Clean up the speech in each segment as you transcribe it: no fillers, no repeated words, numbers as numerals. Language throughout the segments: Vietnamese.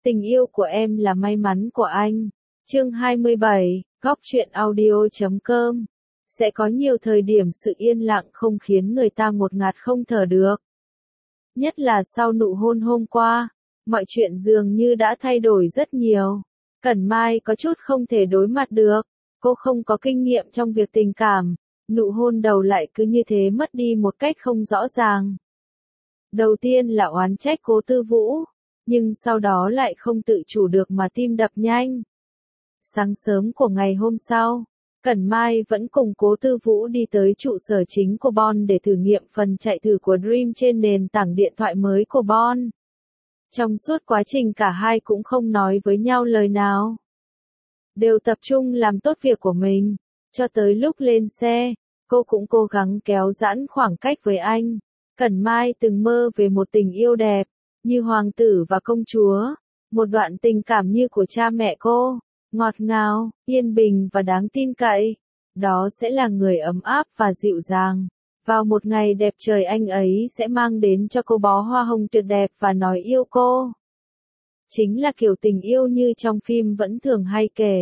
Tình yêu của em là may mắn của anh. Chương 27, Góc truyện audio.com. Sẽ có nhiều thời điểm sự yên lặng không khiến người ta ngột ngạt không thở được. Nhất là sau nụ hôn hôm qua, mọi chuyện dường như đã thay đổi rất nhiều. Cẩn Mai có chút không thể đối mặt được, cô không có kinh nghiệm trong việc tình cảm, nụ hôn đầu lại cứ như thế mất đi một cách không rõ ràng. Đầu tiên là oán trách Cố Tư Vũ, nhưng sau đó lại không tự chủ được mà tim đập nhanh. Sáng sớm của ngày hôm sau, Cẩn Mai vẫn cùng Cố Tư Vũ đi tới trụ sở chính của Bon để thử nghiệm phần chạy thử của Dream trên nền tảng điện thoại mới của Bon. Trong suốt quá trình cả hai cũng không nói với nhau lời nào. Đều tập trung làm tốt việc của mình, cho tới lúc lên xe, cô cũng cố gắng kéo giãn khoảng cách với anh. Cẩn Mai từng mơ về một tình yêu đẹp, như hoàng tử và công chúa, một đoạn tình cảm như của cha mẹ cô, ngọt ngào, yên bình và đáng tin cậy. Đó sẽ là người ấm áp và dịu dàng. Vào một ngày đẹp trời anh ấy sẽ mang đến cho cô bó hoa hồng tuyệt đẹp và nói yêu cô. Chính là kiểu tình yêu như trong phim vẫn thường hay kể.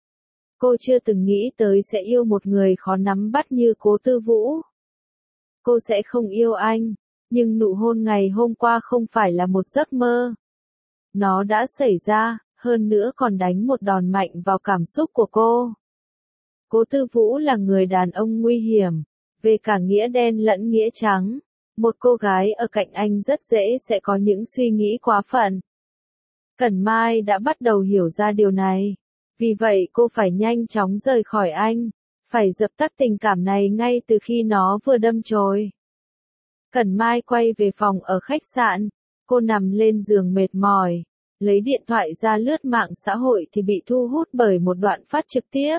Cô chưa từng nghĩ tới sẽ yêu một người khó nắm bắt như Cố Tư Vũ. Cô sẽ không yêu anh, nhưng nụ hôn ngày hôm qua không phải là một giấc mơ. Nó đã xảy ra, hơn nữa còn đánh một đòn mạnh vào cảm xúc của cô. Cố Tư Vũ là người đàn ông nguy hiểm, về cả nghĩa đen lẫn nghĩa trắng. Một cô gái ở cạnh anh rất dễ sẽ có những suy nghĩ quá phận. Cẩn Mai đã bắt đầu hiểu ra điều này. Vì vậy cô phải nhanh chóng rời khỏi anh, phải dập tắt tình cảm này ngay từ khi nó vừa đâm chồi. Cẩn Mai quay về phòng ở khách sạn, cô nằm lên giường mệt mỏi, lấy điện thoại ra lướt mạng xã hội thì bị thu hút bởi một đoạn phát trực tiếp.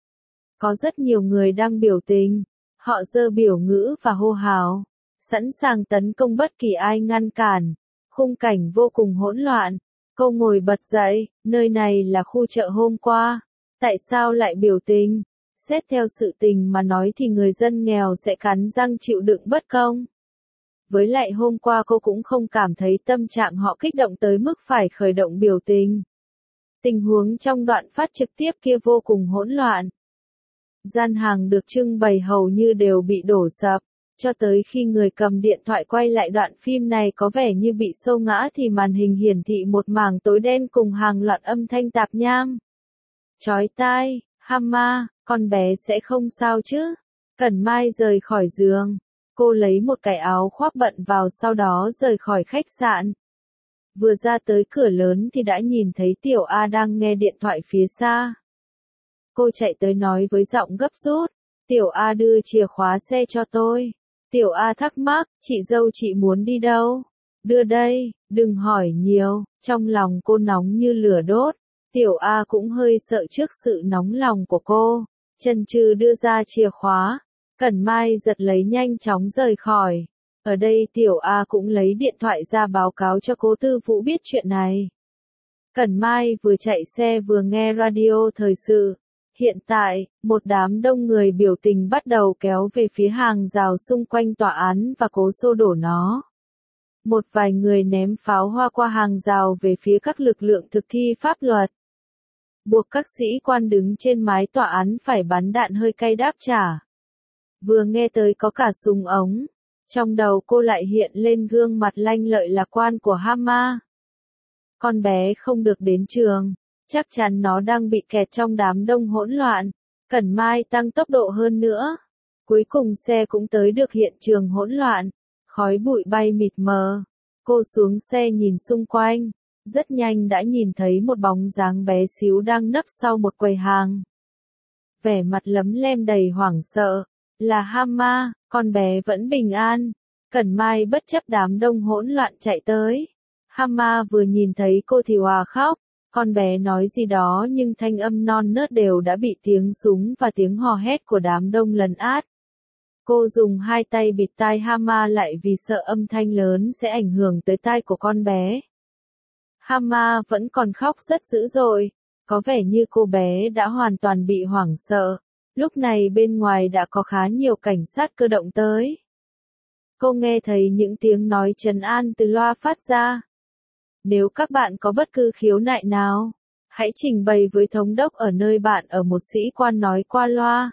Có rất nhiều người đang biểu tình, họ giơ biểu ngữ và hô hào, sẵn sàng tấn công bất kỳ ai ngăn cản. Khung cảnh vô cùng hỗn loạn. Cô ngồi bật dậy, nơi này là khu chợ hôm qua. Tại sao lại biểu tình? Xét theo sự tình mà nói thì người dân nghèo sẽ cắn răng chịu đựng bất công. Với lại hôm qua cô cũng không cảm thấy tâm trạng họ kích động tới mức phải khởi động biểu tình. Tình huống trong đoạn phát trực tiếp kia vô cùng hỗn loạn. Gian hàng được trưng bày hầu như đều bị đổ sập. Cho tới khi người cầm điện thoại quay lại đoạn phim này có vẻ như bị xô ngã thì màn hình hiển thị một mảng tối đen cùng hàng loạt âm thanh tạp nham. Chói tai, Hama, con bé sẽ không sao chứ? Cẩn Mai rời khỏi giường. Cô lấy một cái áo khoác bận vào sau đó rời khỏi khách sạn. Vừa ra tới cửa lớn thì đã nhìn thấy Tiểu A đang nghe điện thoại phía xa. Cô chạy tới nói với giọng gấp rút. Tiểu A đưa chìa khóa xe cho tôi. Tiểu A thắc mắc, chị dâu chị muốn đi đâu? Đưa đây, đừng hỏi nhiều. Trong lòng cô nóng như lửa đốt. Tiểu A cũng hơi sợ trước sự nóng lòng của cô. Chần chừ đưa ra chìa khóa. Cẩn Mai giật lấy nhanh chóng rời khỏi. Ở đây Tiểu A cũng lấy điện thoại ra báo cáo cho Cố Tư Vũ biết chuyện này. Cẩn Mai vừa chạy xe vừa nghe radio thời sự. Hiện tại, một đám đông người biểu tình bắt đầu kéo về phía hàng rào xung quanh tòa án và cố xô đổ nó. Một vài người ném pháo hoa qua hàng rào về phía các lực lượng thực thi pháp luật. Buộc các sĩ quan đứng trên mái tòa án phải bắn đạn hơi cay đáp trả. Vừa nghe tới có cả súng ống. Trong đầu cô lại hiện lên gương mặt lanh lợi lạc quan của Hama. Con bé không được đến trường. Chắc chắn nó đang bị kẹt trong đám đông hỗn loạn. Cẩn Mai tăng tốc độ hơn nữa. Cuối cùng xe cũng tới được hiện trường hỗn loạn. Khói bụi bay mịt mờ. Cô xuống xe nhìn xung quanh. Rất nhanh đã nhìn thấy một bóng dáng bé xíu đang nấp sau một quầy hàng. Vẻ mặt lấm lem đầy hoảng sợ. Là Hama, con bé vẫn bình an. Cẩn Mai bất chấp đám đông hỗn loạn chạy tới. Hama vừa nhìn thấy cô thì òa khóc. Con bé nói gì đó nhưng thanh âm non nớt đều đã bị tiếng súng và tiếng hò hét của đám đông lấn át. Cô dùng hai tay bịt tai Hama lại vì sợ âm thanh lớn sẽ ảnh hưởng tới tai của con bé. Hama vẫn còn khóc rất dữ dội, có vẻ như cô bé đã hoàn toàn bị hoảng sợ. Lúc này bên ngoài đã có khá nhiều cảnh sát cơ động tới. Cô nghe thấy những tiếng nói trấn an từ loa phát ra. Nếu các bạn có bất cứ khiếu nại nào, hãy trình bày với thống đốc ở nơi bạn ở, một sĩ quan nói qua loa.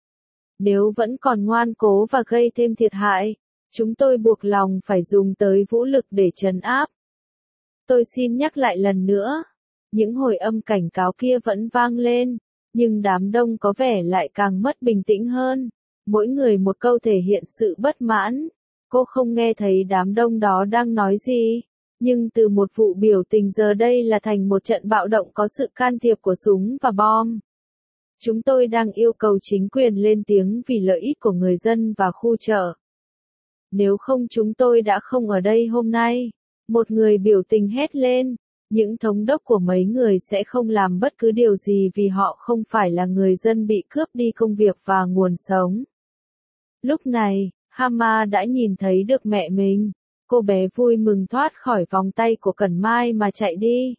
Nếu vẫn còn ngoan cố và gây thêm thiệt hại, chúng tôi buộc lòng phải dùng tới vũ lực để trấn áp. Tôi xin nhắc lại lần nữa, những hồi âm cảnh cáo kia vẫn vang lên, nhưng đám đông có vẻ lại càng mất bình tĩnh hơn. Mỗi người một câu thể hiện sự bất mãn. Cô không nghe thấy đám đông đó đang nói gì, nhưng từ một vụ biểu tình giờ đây là thành một trận bạo động có sự can thiệp của súng và bom. Chúng tôi đang yêu cầu chính quyền lên tiếng vì lợi ích của người dân và khu chợ. Nếu không chúng tôi đã không ở đây hôm nay. Một người biểu tình hét lên. Những thống đốc của mấy người sẽ không làm bất cứ điều gì vì họ không phải là người dân bị cướp đi công việc và nguồn sống. Lúc này, Hama đã nhìn thấy được mẹ mình. Cô bé vui mừng thoát khỏi vòng tay của Cẩn Mai mà chạy đi.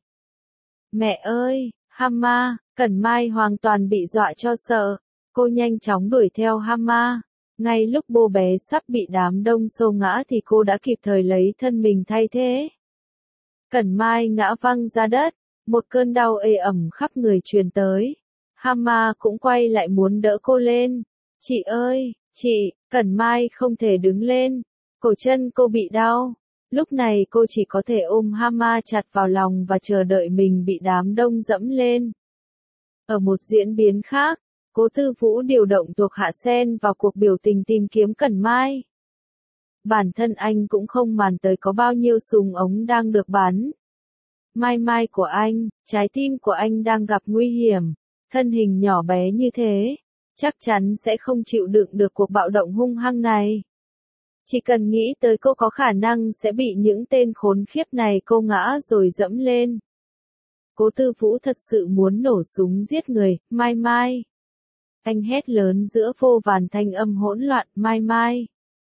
Mẹ ơi, Hama! Cẩn Mai hoàn toàn bị dọa cho sợ. Cô nhanh chóng đuổi theo Hama. Ngay lúc cô bé sắp bị đám đông xô ngã thì cô đã kịp thời lấy thân mình thay thế. Cẩn Mai ngã văng ra đất, một cơn đau ê ẩm khắp người truyền tới. Hama cũng quay lại muốn đỡ cô lên. Chị ơi, chị! Cẩn Mai không thể đứng lên. Cổ chân cô bị đau. Lúc này cô chỉ có thể ôm Hama chặt vào lòng và chờ đợi mình bị đám đông dẫm lên. Ở một diễn biến khác, Cố Tư Vũ điều động thuộc hạ xen vào cuộc biểu tình tìm kiếm Cẩn Mai. Bản thân anh cũng không màng tới có bao nhiêu súng ống đang được bắn. Mai Mai của anh, trái tim của anh đang gặp nguy hiểm. Thân hình nhỏ bé như thế, chắc chắn sẽ không chịu đựng được cuộc bạo động hung hăng này. Chỉ cần nghĩ tới cô có khả năng sẽ bị những tên khốn khiếp này cô ngã rồi dẫm lên. Cố Tư Vũ thật sự muốn nổ súng giết người. Mai Mai! Anh hét lớn giữa vô vàn thanh âm hỗn loạn. Mai Mai!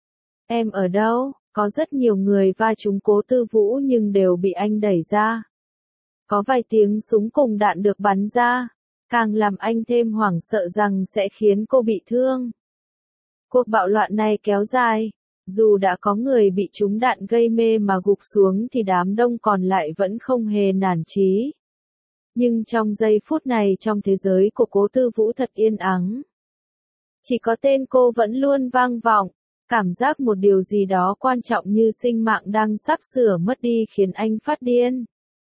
Em ở đâu? Có rất nhiều người va trúng Cố Tư Vũ nhưng đều bị anh đẩy ra. Có vài tiếng súng cùng đạn được bắn ra, càng làm anh thêm hoảng sợ rằng sẽ khiến cô bị thương. Cuộc bạo loạn này kéo dài. Dù đã có người bị trúng đạn gây mê mà gục xuống thì đám đông còn lại vẫn không hề nản chí. Nhưng trong giây phút này trong thế giới của Cố Tư Vũ thật yên ắng. Chỉ có tên cô vẫn luôn vang vọng, cảm giác một điều gì đó quan trọng như sinh mạng đang sắp sửa mất đi khiến anh phát điên.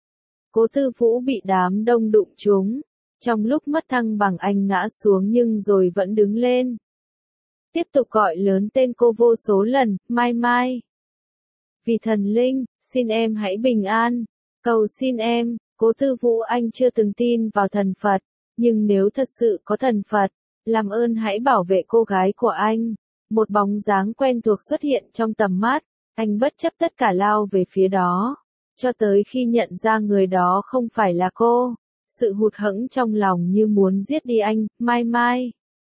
Cố Tư Vũ bị đám đông đụng trúng. Trong lúc mất thăng bằng anh ngã xuống nhưng rồi vẫn đứng lên. Tiếp tục gọi lớn tên cô vô số lần. Mai Mai! Vì thần linh, xin em hãy bình an. Cầu xin em. Cố Tư Vũ anh chưa từng tin vào thần Phật, nhưng nếu thật sự có thần Phật, làm ơn hãy bảo vệ cô gái của anh. Một bóng dáng quen thuộc xuất hiện trong tầm mắt, anh bất chấp tất cả lao về phía đó, cho tới khi nhận ra người đó không phải là cô. Sự hụt hẫng trong lòng như muốn giết đi anh. Mai Mai!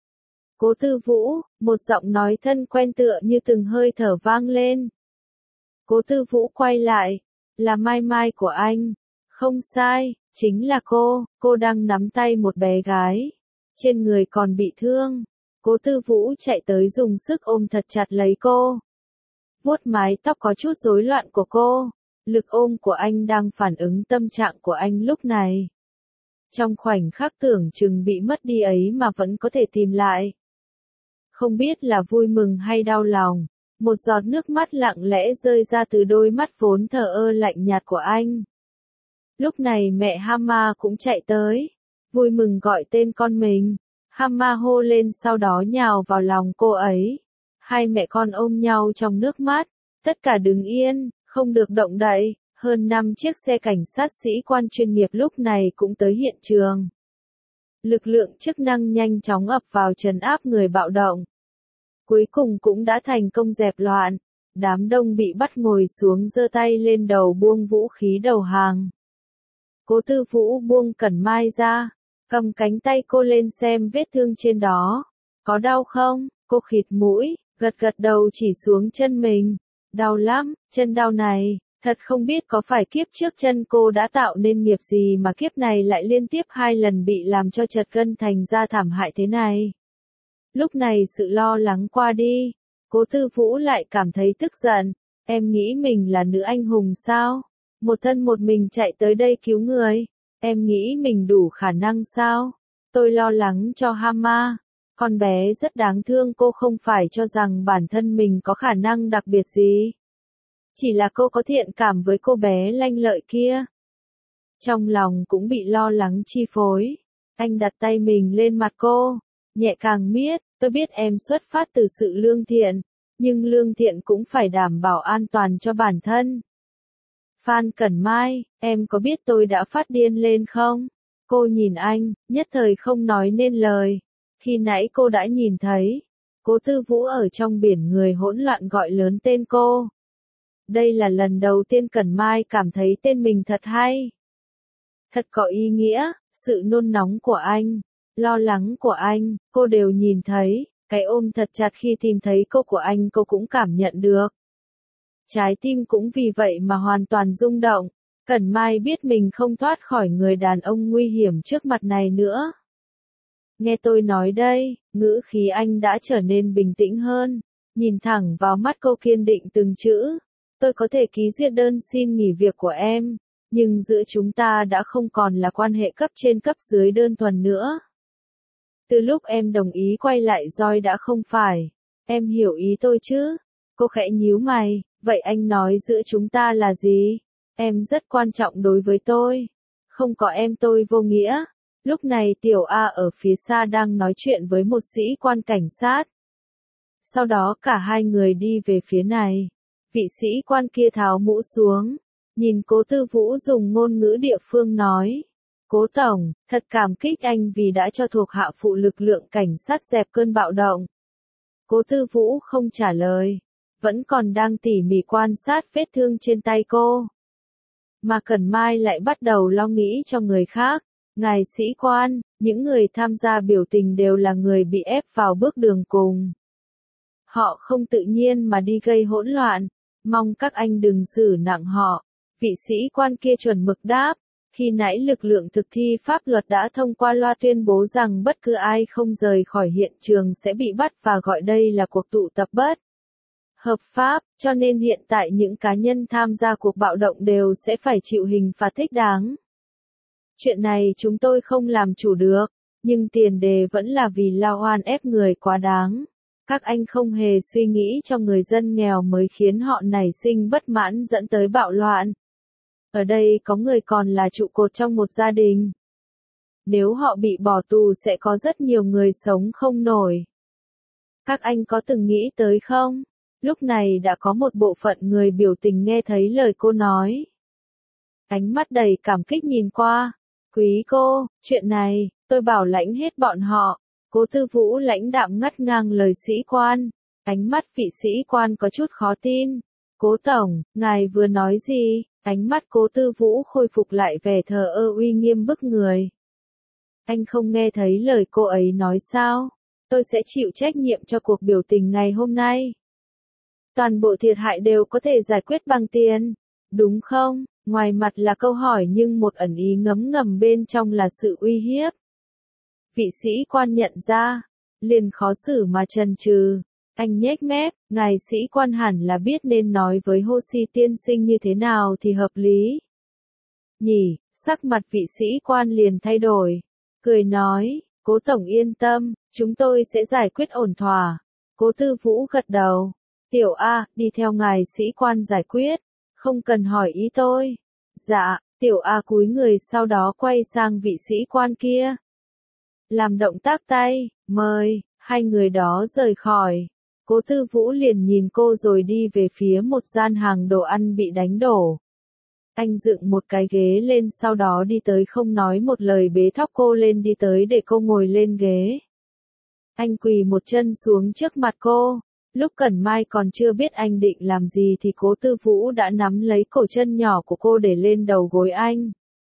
Cố Tư Vũ, một giọng nói thân quen tựa như từng hơi thở vang lên. Cố Tư Vũ quay lại, là Mai Mai của anh. Không sai, chính là cô đang nắm tay một bé gái. Trên người còn bị thương. Cố Tư Vũ chạy tới dùng sức ôm thật chặt lấy cô. Vuốt mái tóc có chút rối loạn của cô. Lực ôm của anh đang phản ứng tâm trạng của anh lúc này. Trong khoảnh khắc tưởng chừng bị mất đi ấy mà vẫn có thể tìm lại. Không biết là vui mừng hay đau lòng, một giọt nước mắt lặng lẽ rơi ra từ đôi mắt vốn thờ ơ lạnh nhạt của anh. Lúc này mẹ Hama cũng chạy tới, vui mừng gọi tên con mình. Hama hô lên sau đó nhào vào lòng cô ấy. Hai mẹ con ôm nhau trong nước mắt, tất cả đứng yên, không được động đậy. Hơn 5 chiếc xe cảnh sát sĩ quan chuyên nghiệp lúc này cũng tới hiện trường. Lực lượng chức năng nhanh chóng ập vào trấn áp người bạo động. Cuối cùng cũng đã thành công dẹp loạn. Đám đông bị bắt ngồi xuống giơ tay lên đầu buông vũ khí đầu hàng. Cố Tư Vũ buông Cẩn Mai ra, cầm cánh tay cô lên xem vết thương trên đó. Có đau không? Cô khịt mũi, gật gật đầu chỉ xuống chân mình. Đau lắm, chân đau này. Thật không biết có phải kiếp trước chân cô đã tạo nên nghiệp gì mà kiếp này lại liên tiếp 2 lần bị làm cho chật gân thành ra thảm hại thế này. Lúc này sự lo lắng qua đi, Cố Tư Vũ lại cảm thấy tức giận. Em nghĩ mình là nữ anh hùng sao? một thân một mình chạy tới đây cứu người. Em nghĩ mình đủ khả năng sao? Tôi lo lắng cho Hama. Con bé rất đáng thương, cô không phải cho rằng bản thân mình có khả năng đặc biệt gì. Chỉ là cô có thiện cảm với cô bé lanh lợi kia. Trong lòng cũng bị lo lắng chi phối. Anh đặt tay mình lên mặt cô, nhẹ càng miết, tôi biết em xuất phát từ sự lương thiện, nhưng lương thiện cũng phải đảm bảo an toàn cho bản thân. Phan Cẩn Mai, em có biết tôi đã phát điên lên không? Cô nhìn anh, nhất thời không nói nên lời. Khi nãy cô đã nhìn thấy, Cố Tư Vũ ở trong biển người hỗn loạn gọi lớn tên cô. Đây là lần đầu tiên Cẩn Mai cảm thấy tên mình thật hay. Thật có ý nghĩa, sự nôn nóng của anh, lo lắng của anh, cô đều nhìn thấy, cái ôm thật chặt khi tìm thấy cô của anh cô cũng cảm nhận được. Trái tim cũng vì vậy mà hoàn toàn rung động. Cẩn Mai biết mình không thoát khỏi người đàn ông nguy hiểm trước mặt này nữa. Nghe tôi nói đây, ngữ khí anh đã trở nên bình tĩnh hơn, nhìn thẳng vào mắt cô kiên định từng chữ. Tôi có thể ký duyệt đơn xin nghỉ việc của em, nhưng giữa chúng ta đã không còn là quan hệ cấp trên cấp dưới đơn thuần nữa. Từ lúc em đồng ý quay lại Joy đã không phải. Em hiểu ý tôi chứ? Cô khẽ nhíu mày, vậy anh nói giữa chúng ta là gì? Em rất quan trọng đối với tôi. Không có em tôi vô nghĩa. Lúc này Tiểu A ở phía xa đang nói chuyện với một sĩ quan cảnh sát. Sau đó cả hai người đi về phía này. Vị sĩ quan kia tháo mũ xuống, nhìn Cố Tư Vũ dùng ngôn ngữ địa phương nói. Cố Tổng, thật cảm kích anh vì đã cho thuộc hạ phụ lực lượng cảnh sát dẹp cơn bạo động. Cố Tư Vũ không trả lời, vẫn còn đang tỉ mỉ quan sát vết thương trên tay cô. Mà Cẩn Mai lại bắt đầu lo nghĩ cho người khác. Ngài sĩ quan, những người tham gia biểu tình đều là người bị ép vào bước đường cùng. Họ không tự nhiên mà đi gây hỗn loạn, mong các anh đừng xử nặng họ. Vị sĩ quan kia chuẩn mực đáp, khi nãy lực lượng thực thi pháp luật đã thông qua loa tuyên bố rằng bất cứ ai không rời khỏi hiện trường sẽ bị bắt và gọi đây là cuộc tụ tập bất hợp pháp, cho nên hiện tại những cá nhân tham gia cuộc bạo động đều sẽ phải chịu hình phạt thích đáng. Chuyện này chúng tôi không làm chủ được, nhưng tiền đề vẫn là vì lao oan ép người quá đáng. Các anh không hề suy nghĩ cho người dân nghèo mới khiến họ nảy sinh bất mãn dẫn tới bạo loạn. Ở đây có người còn là trụ cột trong một gia đình. Nếu họ bị bỏ tù sẽ có rất nhiều người sống không nổi. Các anh có từng nghĩ tới không? Lúc này đã có một bộ phận người biểu tình nghe thấy lời cô nói. Ánh mắt đầy cảm kích nhìn qua. Quý cô, chuyện này, tôi bảo lãnh hết bọn họ. Cố Tư Vũ lãnh đạm ngắt ngang lời sĩ quan. Ánh mắt vị sĩ quan có chút khó tin. Cố Tổng, ngài vừa nói gì? Ánh mắt Cố Tư Vũ khôi phục lại vẻ thờ ơ uy nghiêm bức người. Anh không nghe thấy lời cô ấy nói sao? Tôi sẽ chịu trách nhiệm cho cuộc biểu tình ngày hôm nay. Toàn bộ thiệt hại đều có thể giải quyết bằng tiền, đúng không? Ngoài mặt là câu hỏi nhưng một ẩn ý ngấm ngầm bên trong là sự uy hiếp. Vị sĩ quan nhận ra, liền khó xử mà chần chừ. Anh nhếch mép, ngài sĩ quan hẳn là biết nên nói với Hoshi tiên sinh như thế nào thì hợp lý. Nhỉ, sắc mặt vị sĩ quan liền thay đổi. Cười nói, Cố Tổng yên tâm, chúng tôi sẽ giải quyết ổn thỏa. Cố Tư Vũ gật đầu. Tiểu A, đi theo ngài sĩ quan giải quyết. Không cần hỏi ý tôi. Dạ, Tiểu A cúi người sau đó quay sang vị sĩ quan kia. Làm động tác tay, mời, hai người đó rời khỏi. Cố Tư Vũ liền nhìn cô rồi đi về phía một gian hàng đồ ăn bị đánh đổ. Anh dựng một cái ghế lên sau đó đi tới không nói một lời bế thóc cô lên đi tới để cô ngồi lên ghế. Anh quỳ một chân xuống trước mặt cô. Lúc Cẩn Mai còn chưa biết anh định làm gì thì Cố Tư Vũ đã nắm lấy cổ chân nhỏ của cô để lên đầu gối anh.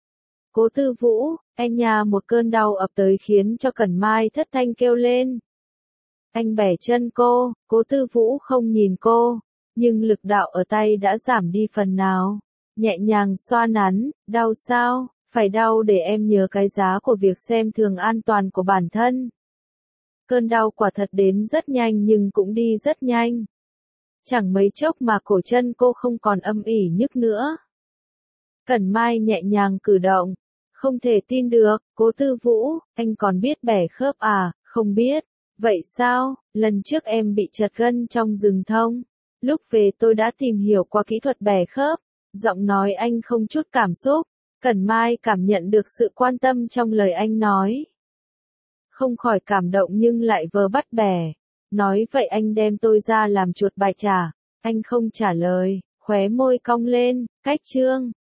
Cố Tư Vũ, anh nhà một cơn đau ập tới khiến cho Cẩn Mai thất thanh kêu lên. Anh bẻ chân cô, Cố Tư Vũ không nhìn cô, nhưng lực đạo ở tay đã giảm đi phần nào. Nhẹ nhàng xoa nắn, đau sao, phải đau để em nhớ cái giá của việc xem thường an toàn của bản thân. Cơn đau quả thật đến rất nhanh nhưng cũng đi rất nhanh. Chẳng mấy chốc mà cổ chân cô không còn âm ỉ nhức nữa. Cẩn Mai nhẹ nhàng cử động. Không thể tin được, Cố Tư Vũ, anh còn biết bẻ khớp à, không biết. Vậy sao, lần trước em bị trật gân trong rừng thông. Lúc về tôi đã tìm hiểu qua kỹ thuật bẻ khớp. Giọng nói anh không chút cảm xúc. Cẩn Mai cảm nhận được sự quan tâm trong lời anh nói. Không khỏi cảm động nhưng lại vờ bắt bẻ. Nói vậy anh đem tôi ra làm chuột bài trả. Anh không trả lời, khóe môi cong lên, cách Trương.